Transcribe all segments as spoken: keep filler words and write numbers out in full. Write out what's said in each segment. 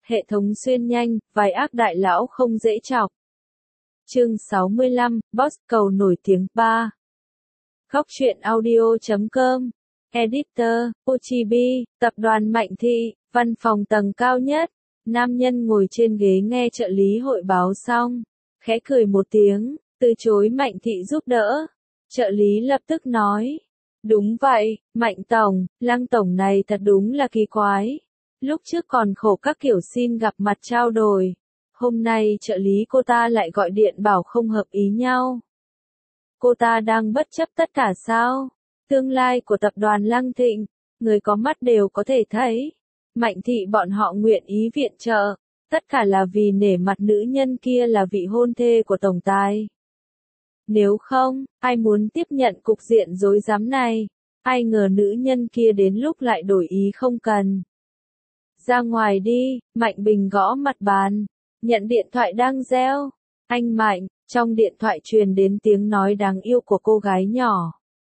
Hệ thống xuyên nhanh, vài ác đại lão không dễ chọc. Chương sáu mươi lăm, Boss cầu nổi tiếng ba. Góc truyện audio chấm com. Editor, Ochibi, tập đoàn Mạnh Thị, văn phòng tầng cao nhất. Nam nhân ngồi trên ghế nghe trợ lý hội báo xong, khẽ cười một tiếng, từ chối Mạnh Thị giúp đỡ. Trợ lý lập tức nói, đúng vậy, Mạnh Tổng, Lăng Tổng này thật đúng là kỳ quái. Lúc trước còn khổ các kiểu xin gặp mặt trao đổi. Hôm nay trợ lý cô ta lại gọi điện bảo không hợp ý nhau. Cô ta đang bất chấp tất cả sao? Tương lai của tập đoàn Lăng Thịnh, người có mắt đều có thể thấy. Mạnh Thị bọn họ nguyện ý viện trợ, tất cả là vì nể mặt nữ nhân kia là vị hôn thê của tổng tài. Nếu không, ai muốn tiếp nhận cục diện rối rắm này? Ai ngờ nữ nhân kia đến lúc lại đổi ý không cần. Ra ngoài đi, Mạnh Bình gõ mặt bàn, nhận điện thoại đang reo. Anh Mạnh, trong điện thoại truyền đến tiếng nói đáng yêu của cô gái nhỏ.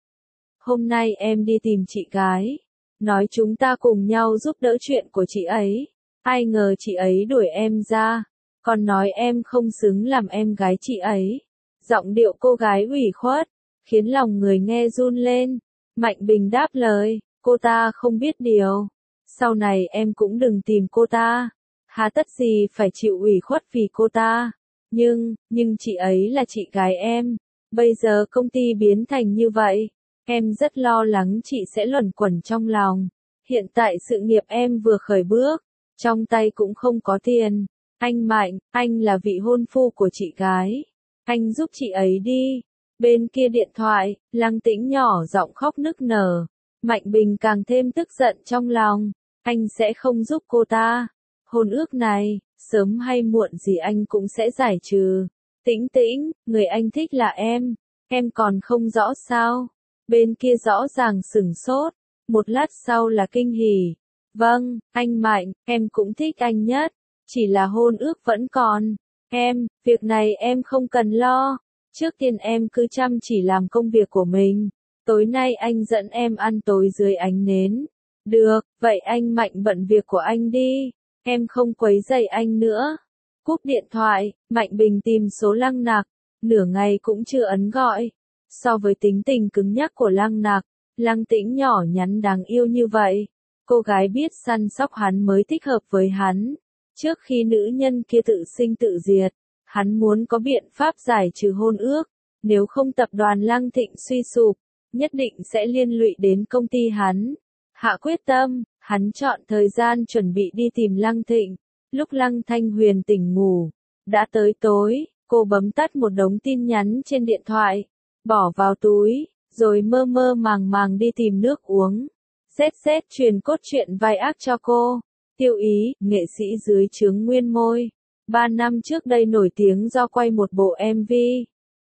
Hôm nay em đi tìm chị gái, nói chúng ta cùng nhau giúp đỡ chuyện của chị ấy. Ai ngờ chị ấy đuổi em ra, còn nói em không xứng làm em gái chị ấy. Giọng điệu cô gái ủy khuất, khiến lòng người nghe run lên. Mạnh Bình đáp lời, cô ta không biết điều. Sau này em cũng đừng tìm cô ta. Hà tất gì phải chịu ủy khuất vì cô ta. Nhưng, nhưng chị ấy là chị gái em. Bây giờ công ty biến thành như vậy. Em rất lo lắng chị sẽ luẩn quẩn trong lòng. Hiện tại sự nghiệp em vừa khởi bước. Trong tay cũng không có tiền. Anh Mạnh, anh là vị hôn phu của chị gái. Anh giúp chị ấy đi. Bên kia điện thoại, Lăng Tĩnh nhỏ giọng khóc nức nở. Mạnh Bình càng thêm tức giận trong lòng. Anh sẽ không giúp cô ta. Hôn ước này, sớm hay muộn gì anh cũng sẽ giải trừ. Tĩnh Tĩnh, người anh thích là em. Em còn không rõ sao? Bên kia rõ ràng sửng sốt. Một lát sau là kinh hỉ. Vâng, anh Mạnh, em cũng thích anh nhất. Chỉ là hôn ước vẫn còn. Em, việc này em không cần lo. Trước tiên em cứ chăm chỉ làm công việc của mình. Tối nay anh dẫn em ăn tối dưới ánh nến. Được, vậy anh Mạnh bận việc của anh đi. Em không quấy rầy anh nữa. Cúp điện thoại, Mạnh Bình tìm số Lăng Nặc. Nửa ngày cũng chưa ấn gọi. So với tính tình cứng nhắc của Lăng Nặc, Lăng Tĩnh nhỏ nhắn đáng yêu như vậy. Cô gái biết săn sóc hắn mới thích hợp với hắn. Trước khi nữ nhân kia tự sinh tự diệt, hắn muốn có biện pháp giải trừ hôn ước. Nếu không tập đoàn Lăng Thịnh suy sụp, nhất định sẽ liên lụy đến công ty hắn. Hạ quyết tâm, hắn chọn thời gian chuẩn bị đi tìm Lăng Thịnh. Lúc Lăng Thanh Huyền tỉnh ngủ, đã tới tối, cô bấm tắt một đống tin nhắn trên điện thoại, bỏ vào túi, rồi mơ mơ màng màng đi tìm nước uống. Xét xét truyền cốt truyện vai ác cho cô. Tiêu Ý, nghệ sĩ dưới trướng Nguyên Môi. Ba năm trước đây nổi tiếng do quay một bộ em vê.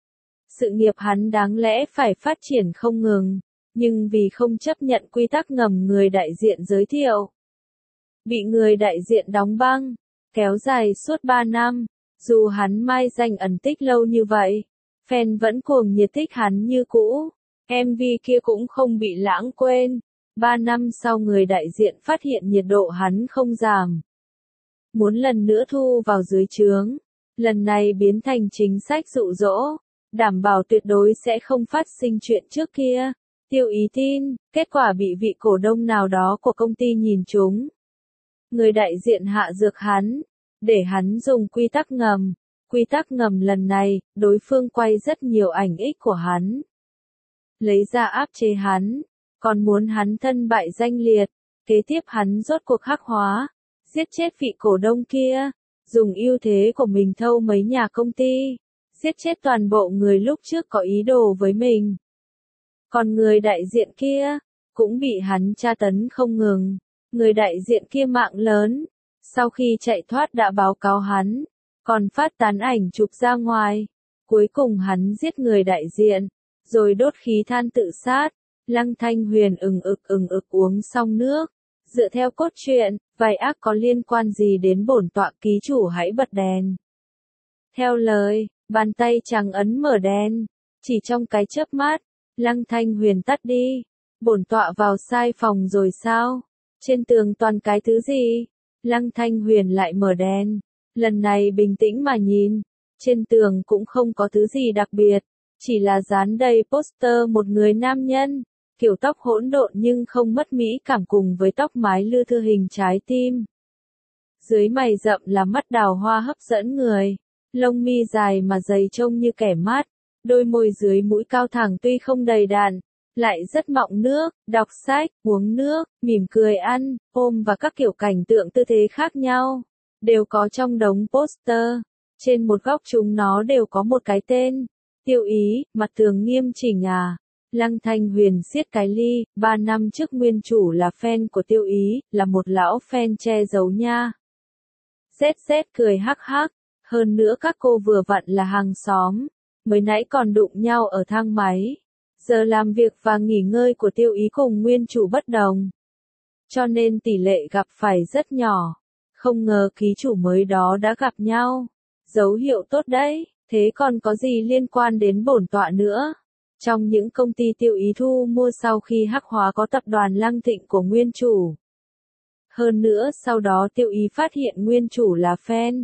Sự nghiệp hắn đáng lẽ phải phát triển không ngừng, nhưng vì không chấp nhận quy tắc ngầm người đại diện giới thiệu, bị người đại diện đóng băng, kéo dài suốt ba năm. Dù hắn mai danh ẩn tích lâu như vậy, fan vẫn cuồng nhiệt thích hắn như cũ. em vê kia cũng không bị lãng quên. Ba năm sau người đại diện phát hiện nhiệt độ hắn không giảm. Muốn lần nữa thu vào dưới trướng. Lần này biến thành chính sách dụ dỗ. Đảm bảo tuyệt đối sẽ không phát sinh chuyện trước kia. Tiêu Ý tin, kết quả bị vị cổ đông nào đó của công ty nhìn trúng. Người đại diện hạ dược hắn, để hắn dùng quy tắc ngầm. Quy tắc ngầm lần này, đối phương quay rất nhiều ảnh ích của hắn. Lấy ra áp chế hắn, còn muốn hắn thân bại danh liệt. Kế tiếp hắn rốt cuộc khắc hóa, giết chết vị cổ đông kia, dùng ưu thế của mình thâu mấy nhà công ty, giết chết toàn bộ người lúc trước có ý đồ với mình. Còn người đại diện kia, cũng bị hắn tra tấn không ngừng. Người đại diện kia mạng lớn, sau khi chạy thoát đã báo cáo hắn, còn phát tán ảnh chụp ra ngoài. Cuối cùng hắn giết người đại diện, rồi đốt khí than tự sát. Lăng Thanh Huyền ừng ực ừng ực uống xong nước. Dựa theo cốt truyện, vai ác có liên quan gì đến bổn tọa ký chủ hãy bật đèn. Theo lời, bàn tay trắng ấn mở đèn. Chỉ trong cái chớp mắt, Lăng Thanh Huyền tắt đi. Bổn tọa vào sai phòng rồi sao? Trên tường toàn cái thứ gì? Lăng Thanh Huyền lại mở đèn. Lần này bình tĩnh mà nhìn. Trên tường cũng không có thứ gì đặc biệt. Chỉ là dán đầy poster một người nam nhân. Kiểu tóc hỗn độn nhưng không mất mỹ cảm cùng với tóc mái lưa thưa hình trái tim. Dưới mày rậm là mắt đào hoa hấp dẫn người. Lông mi dài mà dày trông như kẻ mát. Đôi môi dưới mũi cao thẳng tuy không đầy đặn, lại rất mọng nước, đọc sách, uống nước, mỉm cười ăn, ôm và các kiểu cảnh tượng tư thế khác nhau. Đều có trong đống poster. Trên một góc chúng nó đều có một cái tên. Tiêu Ý, mặt tường nghiêm chỉnh à. Lăng Thanh Huyền siết cái ly, ba năm trước nguyên chủ là fan của Tiêu Ý, là một lão fan che giấu nha. Zét zét cười hắc hắc, hơn nữa các cô vừa vặn là hàng xóm, mới nãy còn đụng nhau ở thang máy. Giờ làm việc và nghỉ ngơi của Tiêu Ý cùng nguyên chủ bất đồng. Cho nên tỷ lệ gặp phải rất nhỏ. Không ngờ ký chủ mới đó đã gặp nhau. Dấu hiệu tốt đấy, thế còn có gì liên quan đến bổn tọa nữa? Trong những công ty Tiêu Ý thu mua sau khi hắc hóa có tập đoàn Lăng Thịnh của nguyên chủ. Hơn nữa sau đó Tiêu Ý phát hiện nguyên chủ là fan.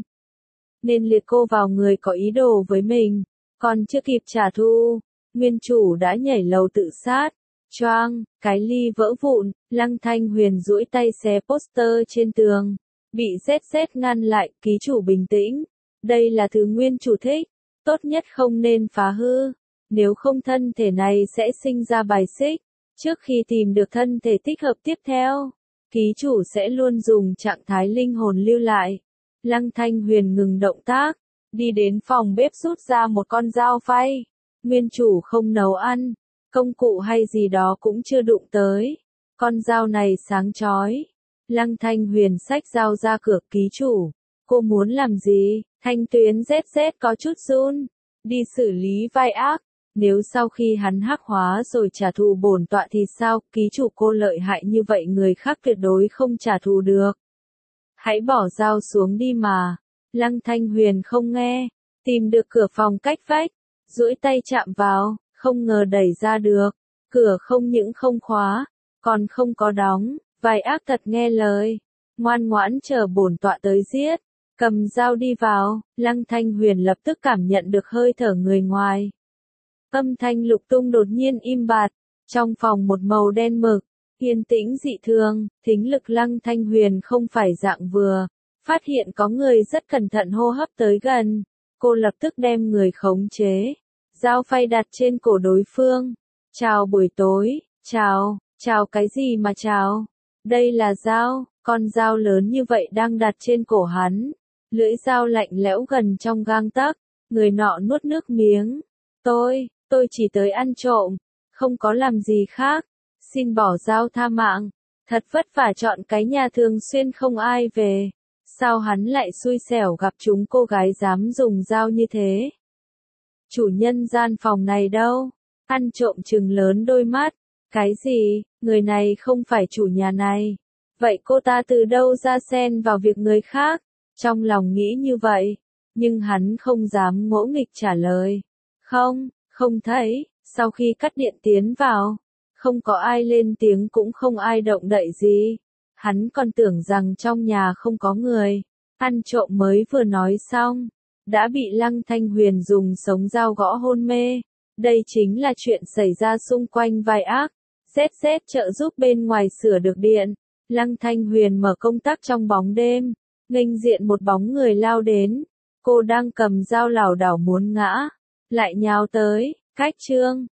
Nên liệt cô vào người có ý đồ với mình. Còn chưa kịp trả thù, nguyên chủ đã nhảy lầu tự sát. Choang, cái ly vỡ vụn, Lăng Thanh Huyền duỗi tay xé poster trên tường. Bị Zét Zét ngăn lại, ký chủ bình tĩnh. Đây là thứ nguyên chủ thích. Tốt nhất không nên phá hư. Nếu không thân thể này sẽ sinh ra bài xích. Trước khi tìm được thân thể thích hợp tiếp theo, ký chủ sẽ luôn dùng trạng thái linh hồn lưu lại. Lăng Thanh Huyền ngừng động tác, đi đến phòng bếp rút ra một con dao phay. Nguyên chủ không nấu ăn, công cụ hay gì đó cũng chưa đụng tới. Con dao này sáng chói. Lăng Thanh Huyền xách dao ra cửa, ký chủ. Cô muốn làm gì? Thanh tuyến Zét Zét có chút run. Đi xử lý vai ác. Nếu sau khi hắn hắc hóa rồi trả thù bổn tọa thì sao? Ký chủ cô lợi hại như vậy người khác tuyệt đối không trả thù được. Hãy bỏ dao xuống đi mà. Lăng Thanh Huyền không nghe. Tìm được cửa phòng cách vách. Duỗi tay chạm vào, không ngờ đẩy ra được. Cửa không những không khóa, còn không có đóng. Vai ác thật nghe lời. Ngoan ngoãn chờ bổn tọa tới giết. Cầm dao đi vào, Lăng Thanh Huyền lập tức cảm nhận được hơi thở người ngoài. Âm thanh lục tung đột nhiên im bặt. Trong phòng một màu đen mực, yên tĩnh dị thường, thính lực Lăng Thanh Huyền không phải dạng vừa. Phát hiện có người rất cẩn thận hô hấp tới gần. Cô lập tức đem người khống chế. Dao phay đặt trên cổ đối phương. Chào buổi tối, chào, chào cái gì mà chào? Đây là dao, con dao lớn như vậy đang đặt trên cổ hắn. Lưỡi dao lạnh lẽo gần trong gang tấc. Người nọ nuốt nước miếng. Tôi, tôi chỉ tới ăn trộm, không có làm gì khác. Xin bỏ dao tha mạng. Thật vất vả chọn cái nhà thường xuyên không ai về. Sao hắn lại xui xẻo gặp chúng cô gái dám dùng dao như thế? Chủ nhân gian phòng này đâu? Ăn trộm trừng lớn đôi mắt. Cái gì? Người này không phải chủ nhà này. Vậy cô ta từ đâu ra xen vào việc người khác? Trong lòng nghĩ như vậy. Nhưng hắn không dám ngỗ nghịch trả lời. Không, không thấy. Sau khi cắt điện tiến vào, không có ai lên tiếng cũng không ai động đậy gì. Hắn còn tưởng rằng trong nhà không có người. Ăn trộm mới vừa nói xong, đã bị Lăng Thanh Huyền dùng sống dao gõ hôn mê. Đây chính là chuyện xảy ra xung quanh vai ác. Zét Zét trợ giúp bên ngoài sửa được điện. Lăng Thanh Huyền mở công tắc trong bóng đêm. Nghênh diện một bóng người lao đến. Cô đang cầm dao lảo đảo muốn ngã. Lại nhào tới. Cách chương.